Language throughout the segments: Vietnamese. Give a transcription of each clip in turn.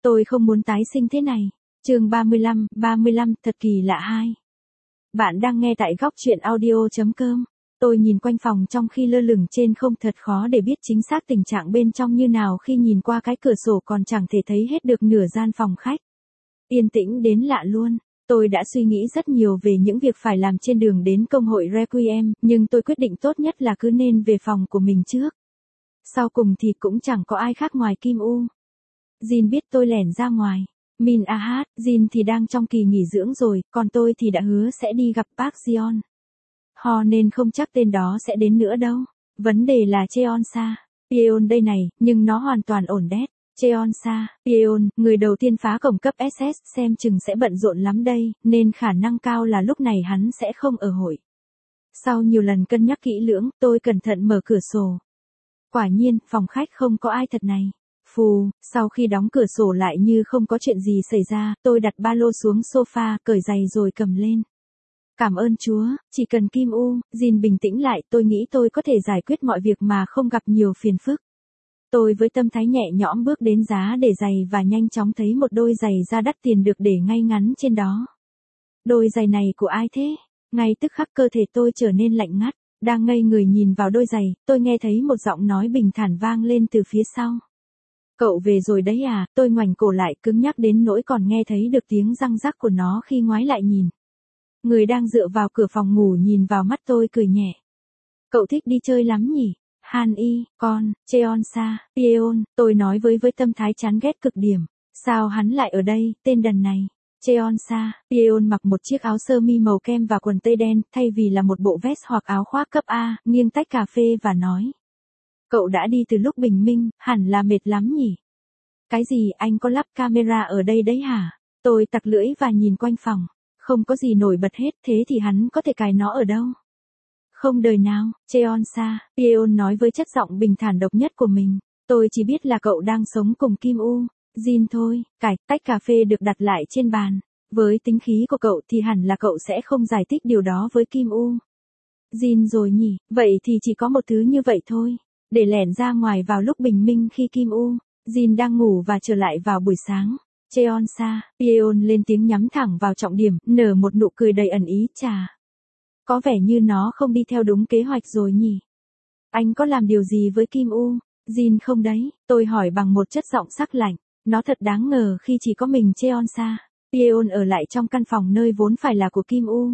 Tôi không muốn tái sinh thế này. Chương 35, thật kỳ lạ 2. Bạn đang nghe tại góc truyện audio.com. Tôi nhìn quanh phòng trong khi lơ lửng trên không, thật khó để biết chính xác tình trạng bên trong như nào khi nhìn qua cái cửa sổ còn chẳng thể thấy hết được nửa gian phòng khách. Yên tĩnh đến lạ luôn. Tôi đã suy nghĩ rất nhiều về những việc phải làm trên đường đến công hội Requiem, nhưng tôi quyết định tốt nhất là cứ nên về phòng của mình trước. Sau cùng thì cũng chẳng có ai khác ngoài Kim U. Jin biết tôi lẻn ra ngoài. Min Ahat, Jin thì đang trong kỳ nghỉ dưỡng rồi, còn tôi thì đã hứa sẽ đi gặp Park Jeon. Ho nên không chắc tên đó sẽ đến nữa đâu. Vấn đề là Cheonsa, Pyeon đây này, nhưng nó hoàn toàn ổn đét. Cheonsa, Pyeon, người đầu tiên phá cổng cấp SS, xem chừng sẽ bận rộn lắm đây, nên khả năng cao là lúc này hắn sẽ không ở hội. Sau nhiều lần cân nhắc kỹ lưỡng, tôi cẩn thận mở cửa sổ. Quả nhiên, phòng khách không có ai thật này. Phù, sau khi đóng cửa sổ lại như không có chuyện gì xảy ra, tôi đặt ba lô xuống sofa, cởi giày rồi cầm lên. Cảm ơn Chúa, chỉ cần Kim U, Jin bình tĩnh lại, tôi nghĩ tôi có thể giải quyết mọi việc mà không gặp nhiều phiền phức. Tôi với tâm thái nhẹ nhõm bước đến giá để giày và nhanh chóng thấy một đôi giày da đắt tiền được để ngay ngắn trên đó. Đôi giày này của ai thế? Ngay tức khắc cơ thể tôi trở nên lạnh ngắt, đang ngây người nhìn vào đôi giày, tôi nghe thấy một giọng nói bình thản vang lên từ phía sau. Cậu về rồi đấy à? Tôi ngoảnh cổ lại, cứng nhắc đến nỗi còn nghe thấy được tiếng răng rắc của nó khi ngoái lại nhìn. Người đang dựa vào cửa phòng ngủ nhìn vào mắt tôi cười nhẹ. Cậu thích đi chơi lắm nhỉ? Han Y, con, Cheonsa, Pyeon, tôi nói với tâm thái chán ghét cực điểm. Sao hắn lại ở đây, tên đần này? Cheonsa, Pyeon mặc một chiếc áo sơ mi màu kem và quần tây đen, thay vì là một bộ vest hoặc áo khoác cấp A, nghiêng tách cà phê và nói. Cậu đã đi từ lúc bình minh, hẳn là mệt lắm nhỉ? Cái gì, anh có lắp camera ở đây đấy hả? Tôi tặc lưỡi và nhìn quanh phòng. Không có gì nổi bật hết, thế thì hắn có thể cài nó ở đâu? Không đời nào, Cheonsa, Pyeon nói với chất giọng bình thản độc nhất của mình. Tôi chỉ biết là cậu đang sống cùng Kim U, Jin thôi. Tách cà phê được đặt lại trên bàn. Với tính khí của cậu thì hẳn là cậu sẽ không giải thích điều đó với Kim U. Jin rồi nhỉ, vậy thì chỉ có một thứ như vậy thôi. Để lẻn ra ngoài vào lúc bình minh khi Kim U, Jin đang ngủ và trở lại vào buổi sáng. Cheonsa, Pyeon lên tiếng nhắm thẳng vào trọng điểm, nở một nụ cười đầy ẩn ý. Chà, có vẻ như nó không đi theo đúng kế hoạch rồi nhỉ. Anh có làm điều gì với Kim U? Jin không đấy, tôi hỏi bằng một chất giọng sắc lạnh. Nó thật đáng ngờ khi chỉ có mình Cheonsa, Pyeon ở lại trong căn phòng nơi vốn phải là của Kim U.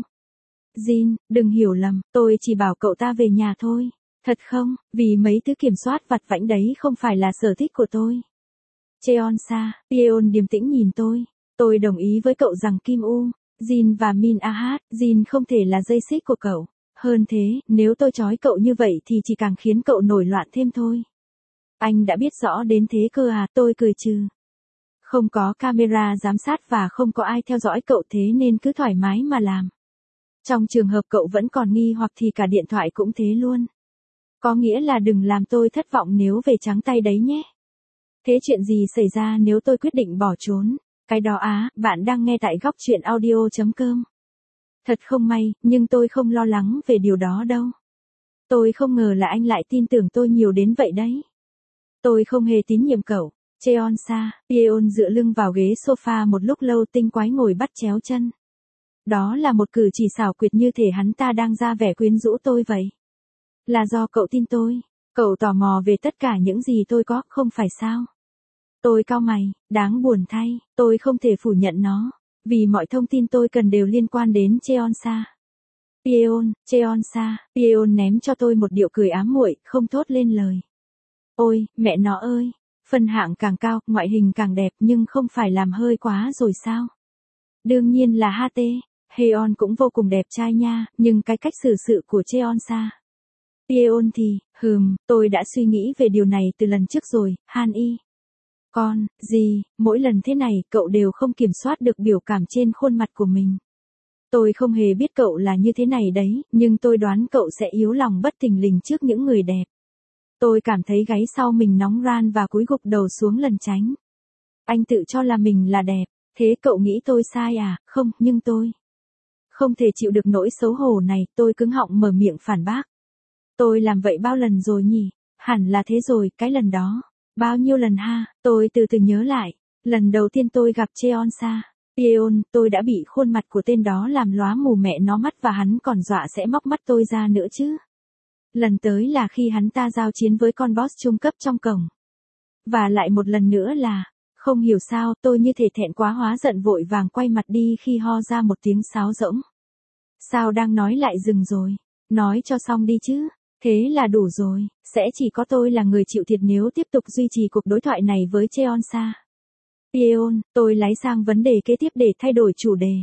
Jin, đừng hiểu lầm, tôi chỉ bảo cậu ta về nhà thôi. Thật không, vì mấy thứ kiểm soát vặt vãnh đấy không phải là sở thích của tôi. Cheonsa, Pyeon điềm tĩnh nhìn tôi. Tôi đồng ý với cậu rằng Kim U, Jin và Min Ahat, Jin không thể là dây xích của cậu. Hơn thế, nếu tôi trói cậu như vậy thì chỉ càng khiến cậu nổi loạn thêm thôi. Anh đã biết rõ đến thế cơ à? Tôi cười trừ. Không có camera giám sát và không có ai theo dõi cậu, thế nên cứ thoải mái mà làm. Trong trường hợp cậu vẫn còn nghi hoặc thì cả điện thoại cũng thế luôn. Có nghĩa là đừng làm tôi thất vọng nếu về trắng tay đấy nhé. Thế chuyện gì xảy ra nếu tôi quyết định bỏ trốn? Cái đó á, bạn đang nghe tại góc truyện audio.com. Thật không may, nhưng tôi không lo lắng về điều đó đâu. Tôi không ngờ là anh lại tin tưởng tôi nhiều đến vậy đấy. Tôi không hề tín nhiệm cậu. Cheonsa, Pyeon dựa lưng vào ghế sofa một lúc lâu, tinh quái ngồi bắt chéo chân. Đó là một cử chỉ xảo quyệt, như thể hắn ta đang ra vẻ quyến rũ tôi vậy. Là do cậu tin tôi. Cậu tò mò về tất cả những gì tôi có, không phải sao? Tôi cau mày, đáng buồn thay, tôi không thể phủ nhận nó. Vì mọi thông tin tôi cần đều liên quan đến Cheonsa. Cheonsa, Pyeon ném cho tôi một điệu cười ám muội, không thốt lên lời. Ôi, mẹ nó ơi, phân hạng càng cao, ngoại hình càng đẹp, nhưng không phải làm hơi quá rồi sao? Đương nhiên là HT, Heon cũng vô cùng đẹp trai nha, nhưng cái cách xử sự của Cheonsa. Pyeon thì, tôi đã suy nghĩ về điều này từ lần trước rồi, Han Y. Con, gì, mỗi lần thế này cậu đều không kiểm soát được biểu cảm trên khuôn mặt của mình. Tôi không hề biết cậu là như thế này đấy, nhưng tôi đoán cậu sẽ yếu lòng bất thình lình trước những người đẹp. Tôi cảm thấy gáy sau mình nóng ran và cúi gục đầu xuống lần tránh. Anh tự cho là mình là đẹp, thế cậu nghĩ tôi sai à? Không, nhưng tôi không thể chịu được nỗi xấu hổ này, tôi cứng họng mở miệng phản bác. Tôi làm vậy bao lần rồi nhỉ? Hẳn là thế rồi, cái lần đó. Bao nhiêu lần ha? Tôi từ từ nhớ lại. Lần đầu tiên tôi gặp Cheonsa, Yeon, tôi đã bị khuôn mặt của tên đó làm lóa mù mẹ nó mắt và hắn còn dọa sẽ móc mắt tôi ra nữa chứ. Lần tới là khi hắn ta giao chiến với con boss trung cấp trong cổng. Và lại một lần nữa là, không hiểu sao tôi như thể thẹn quá hóa giận vội vàng quay mặt đi khi ho ra một tiếng sáo rỗng. Sao đang nói lại dừng rồi, nói cho xong đi chứ, thế là đủ rồi, sẽ chỉ có tôi là người chịu thiệt nếu tiếp tục duy trì cuộc đối thoại này với Cheonsa. Yeon, tôi lái sang vấn đề kế tiếp để thay đổi chủ đề.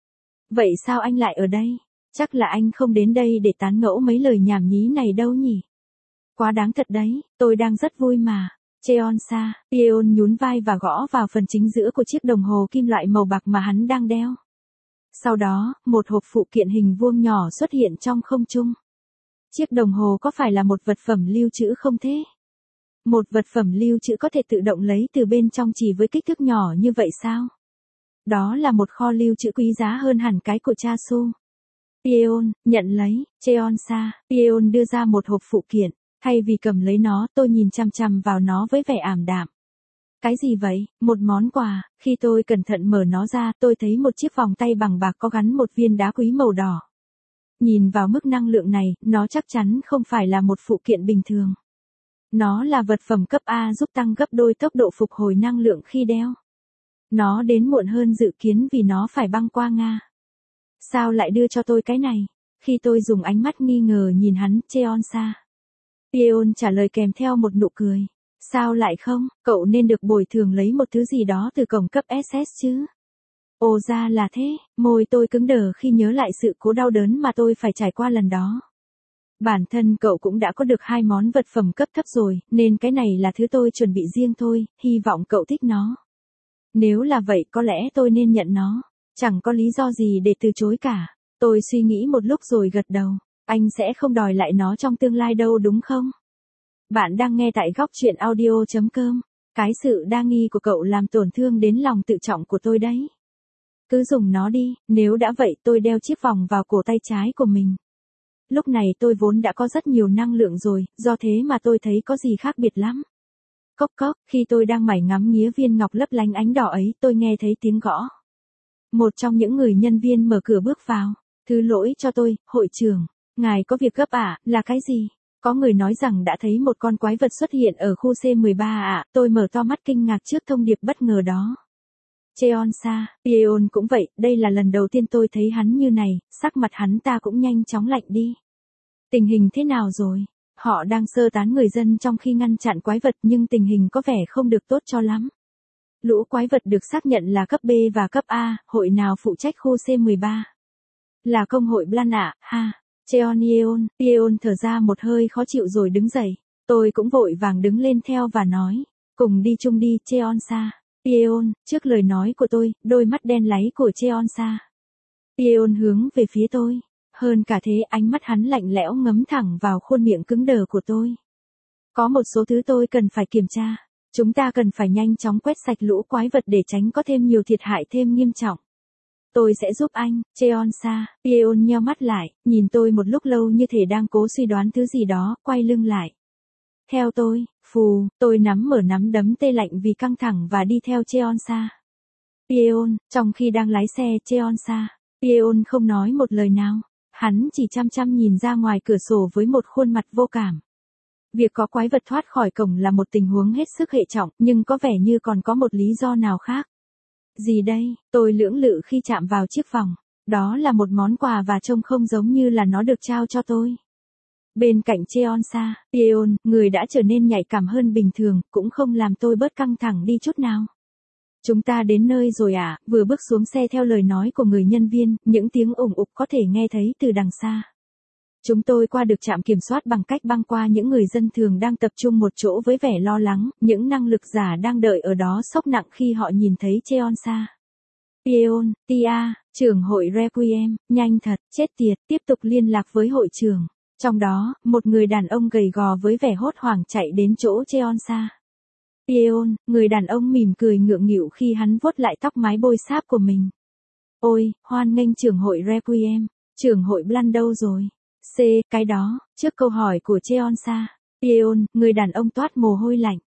Vậy sao anh lại ở đây? Chắc là anh không đến đây để tán ngẫu mấy lời nhảm nhí này đâu nhỉ? Quá đáng thật đấy, tôi đang rất vui mà. Cheonsa, Yeon nhún vai và gõ vào phần chính giữa của chiếc đồng hồ kim loại màu bạc mà hắn đang đeo. Sau đó, một hộp phụ kiện hình vuông nhỏ xuất hiện trong không trung. Chiếc đồng hồ có phải là một vật phẩm lưu trữ không thế? Một vật phẩm lưu trữ có thể tự động lấy từ bên trong chỉ với kích thước nhỏ như vậy sao? Đó là một kho lưu trữ quý giá hơn hẳn cái của cha Su. Yeon, nhận lấy, Cheonsa, Yeon đưa ra một hộp phụ kiện. Thay vì cầm lấy nó, tôi nhìn chằm chằm vào nó với vẻ ảm đạm. Cái gì vậy? Một món quà. Khi tôi cẩn thận mở nó ra, tôi thấy một chiếc vòng tay bằng bạc có gắn một viên đá quý màu đỏ. Nhìn vào mức năng lượng này, nó chắc chắn không phải là một phụ kiện bình thường. Nó là vật phẩm cấp A giúp tăng gấp đôi tốc độ phục hồi năng lượng khi đeo. Nó đến muộn hơn dự kiến vì nó phải băng qua Nga. Sao lại đưa cho tôi cái này? Khi tôi dùng ánh mắt nghi ngờ nhìn hắn, Cheonsa. Yeon trả lời kèm theo một nụ cười. Sao lại không, cậu nên được bồi thường lấy một thứ gì đó từ cổng cấp SS chứ. Ồ ra là thế, môi tôi cứng đờ khi nhớ lại sự cố đau đớn mà tôi phải trải qua lần đó. Bản thân cậu cũng đã có được 2 món vật phẩm cấp thấp rồi, nên cái này là thứ tôi chuẩn bị riêng thôi, hy vọng cậu thích nó. Nếu là vậy có lẽ tôi nên nhận nó, chẳng có lý do gì để từ chối cả. Tôi suy nghĩ một lúc rồi gật đầu, anh sẽ không đòi lại nó trong tương lai đâu đúng không? Bạn đang nghe tại góc chuyện audio.com, cái sự đa nghi của cậu làm tổn thương đến lòng tự trọng của tôi đấy. Cứ dùng nó đi, nếu đã vậy tôi đeo chiếc vòng vào cổ tay trái của mình. Lúc này tôi vốn đã có rất nhiều năng lượng rồi, do thế mà tôi thấy có gì khác biệt lắm. Cốc cốc, khi tôi đang mải ngắm nghía viên ngọc lấp lánh ánh đỏ ấy, tôi nghe thấy tiếng gõ. Một trong những người nhân viên mở cửa bước vào. Thứ lỗi cho tôi, hội trưởng. Ngài có việc gấp à, là cái gì? Có người nói rằng đã thấy một con quái vật xuất hiện ở khu C13 ạ, tôi mở to mắt kinh ngạc trước thông điệp bất ngờ đó. Cheonsa, Yeon cũng vậy, đây là lần đầu tiên tôi thấy hắn như này, sắc mặt hắn ta cũng nhanh chóng lạnh đi. Tình hình thế nào rồi? Họ đang sơ tán người dân trong khi ngăn chặn quái vật nhưng tình hình có vẻ không được tốt cho lắm. Lũ quái vật được xác nhận là cấp B và cấp A, hội nào phụ trách khu C13? Là công hội Blan ạ, ha. Yeon thở ra một hơi khó chịu rồi đứng dậy. Tôi cũng vội vàng đứng lên theo và nói, cùng đi chung đi, Cheonsa. Yeon, trước lời nói của tôi, đôi mắt đen láy của Cheonsa. Yeon hướng về phía tôi. Hơn cả thế, ánh mắt hắn lạnh lẽo ngấm thẳng vào khuôn miệng cứng đờ của tôi. Có một số thứ tôi cần phải kiểm tra. Chúng ta cần phải nhanh chóng quét sạch lũ quái vật để tránh có thêm nhiều thiệt hại thêm nghiêm trọng. Tôi sẽ giúp anh, Cheonsa. Yeon nheo mắt lại, nhìn tôi một lúc lâu như thể đang cố suy đoán thứ gì đó, quay lưng lại. Theo tôi, phù, tôi mở nắm đấm tê lạnh vì căng thẳng và đi theo Cheonsa. Yeon, trong khi đang lái xe, Cheonsa. Yeon không nói một lời nào. Hắn chỉ chăm chăm nhìn ra ngoài cửa sổ với một khuôn mặt vô cảm. Việc có quái vật thoát khỏi cổng là một tình huống hết sức hệ trọng, nhưng có vẻ như còn có một lý do nào khác. Gì đây? Tôi lưỡng lự khi chạm vào chiếc vòng. Đó là một món quà và trông không giống như là nó được trao cho tôi. Bên cạnh Cheonsa, Yeon, người đã trở nên nhạy cảm hơn bình thường, cũng không làm tôi bớt căng thẳng đi chút nào. Chúng ta đến nơi rồi à, vừa bước xuống xe theo lời nói của người nhân viên, những tiếng ủng ục có thể nghe thấy từ đằng xa. Chúng tôi qua được trạm kiểm soát bằng cách băng qua những người dân thường đang tập trung một chỗ với vẻ lo lắng, những năng lực giả đang đợi ở đó sốc nặng khi họ nhìn thấy Cheonsa. Yeon, Tia, trưởng hội Requiem, nhanh thật, chết tiệt, tiếp tục liên lạc với hội trưởng. Trong đó, một người đàn ông gầy gò với vẻ hốt hoảng chạy đến chỗ Cheonsa. Yeon, người đàn ông mỉm cười ngượng nghịu khi hắn vuốt lại tóc mái bôi xáp của mình. Ôi, hoan nghênh trưởng hội Requiem, trưởng hội Blan đâu rồi? Cái đó, trước câu hỏi của Cheonsa. Yeon, người đàn ông toát mồ hôi lạnh.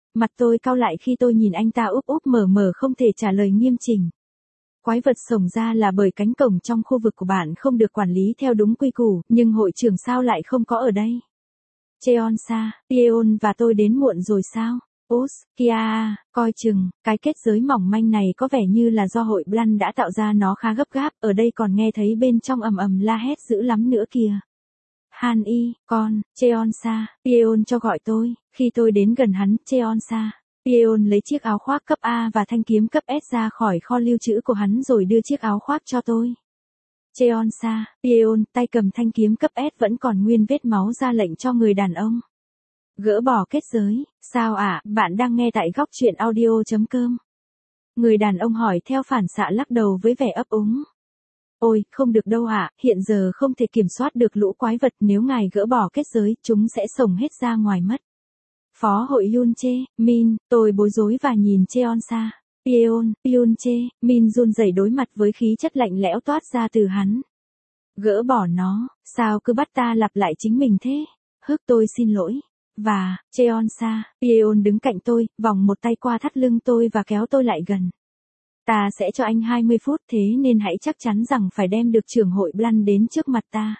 Mặt tôi cau lại khi tôi nhìn anh ta úp úp mở mở không thể trả lời nghiêm chỉnh. Quái vật xổng ra là bởi cánh cổng trong khu vực của bạn không được quản lý theo đúng quy củ, nhưng hội trưởng sao lại không có ở đây? Cheonsa, Yeon và tôi đến muộn rồi sao? Kia, coi chừng, cái kết giới mỏng manh này có vẻ như là do hội Blan đã tạo ra, nó khá gấp gáp, ở đây còn nghe thấy bên trong ầm ầm la hét dữ lắm nữa kìa. Han Y, con, Cheonsa, Yeon cho gọi tôi, khi tôi đến gần hắn, Cheonsa. Yeon lấy chiếc áo khoác cấp A và thanh kiếm cấp S ra khỏi kho lưu trữ của hắn rồi đưa chiếc áo khoác cho tôi. Cheonsa, Yeon, tay cầm thanh kiếm cấp S vẫn còn nguyên vết máu, ra lệnh cho người đàn ông. Gỡ bỏ kết giới, sao ạ, bạn đang nghe tại góc truyện audio.com. Người đàn ông hỏi theo phản xạ, lắc đầu với vẻ ấp úng. Ôi, không được đâu ạ, hiện giờ không thể kiểm soát được lũ quái vật, nếu ngài gỡ bỏ kết giới, chúng sẽ xổng hết ra ngoài mất. Phó hội Yoonche, Min, tôi bối rối và nhìn Cheonsa. Yeon, Yoonche, Min run rẩy đối mặt với khí chất lạnh lẽo toát ra từ hắn. Gỡ bỏ nó, sao cứ bắt ta lặp lại chính mình thế? Tôi xin lỗi. Và, Cheonsa, Yeon đứng cạnh tôi, vòng một tay qua thắt lưng tôi và kéo tôi lại gần. Ta sẽ cho anh 20 phút, thế nên hãy chắc chắn rằng phải đem được trưởng hội Blan đến trước mặt ta.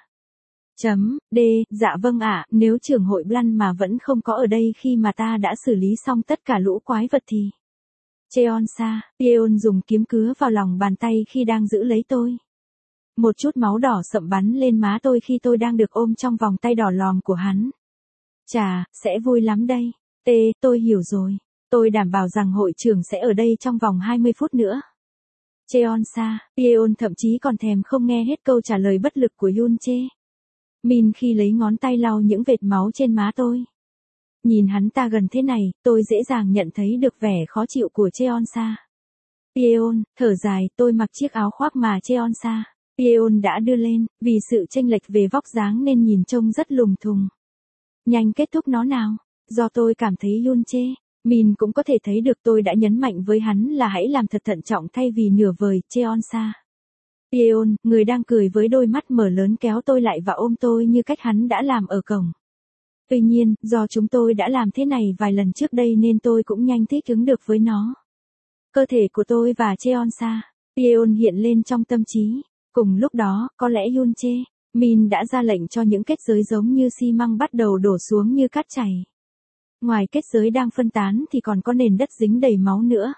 Dạ vâng ạ, nếu trưởng hội Blan mà vẫn không có ở đây khi mà ta đã xử lý xong tất cả lũ quái vật thì... Cheonsa, Yeon dùng kiếm cứa vào lòng bàn tay khi đang giữ lấy tôi. Một chút máu đỏ sậm bắn lên má tôi khi tôi đang được ôm trong vòng tay đỏ lòm của hắn. Chà, sẽ vui lắm đây. Tôi hiểu rồi. Tôi đảm bảo rằng hội trưởng sẽ ở đây trong vòng 20 phút nữa. Cheonsa, Yeon thậm chí còn thèm không nghe hết câu trả lời bất lực của Yoonche. Min khi lấy ngón tay lau những vệt máu trên má tôi. Nhìn hắn ta gần thế này, tôi dễ dàng nhận thấy được vẻ khó chịu của Cheonsa. Yeon, thở dài, tôi mặc chiếc áo khoác mà Cheonsa, Yeon đã đưa lên, vì sự chênh lệch về vóc dáng nên nhìn trông rất lùng thùng. Nhanh kết thúc nó nào, do tôi cảm thấy Yoonche, Min cũng có thể thấy được tôi đã nhấn mạnh với hắn là hãy làm thật thận trọng thay vì nửa vời. Cheonsa. Yeon, người đang cười với đôi mắt mở lớn, kéo tôi lại và ôm tôi như cách hắn đã làm ở cổng. Tuy nhiên, do chúng tôi đã làm thế này vài lần trước đây nên tôi cũng nhanh thích ứng được với nó. Cơ thể của tôi và Cheonsa, Yeon hiện lên trong tâm trí. Cùng lúc đó, có lẽ Yoonche, Min đã ra lệnh cho những kết giới giống như xi măng bắt đầu đổ xuống như cát chảy. Ngoài kết giới đang phân tán thì còn có nền đất dính đầy máu nữa.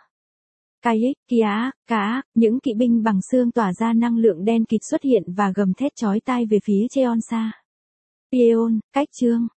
Những kỵ binh bằng xương tỏa ra năng lượng đen kịt xuất hiện và gầm thét chói tai về phía Cheonsa. Yeon, cách chương.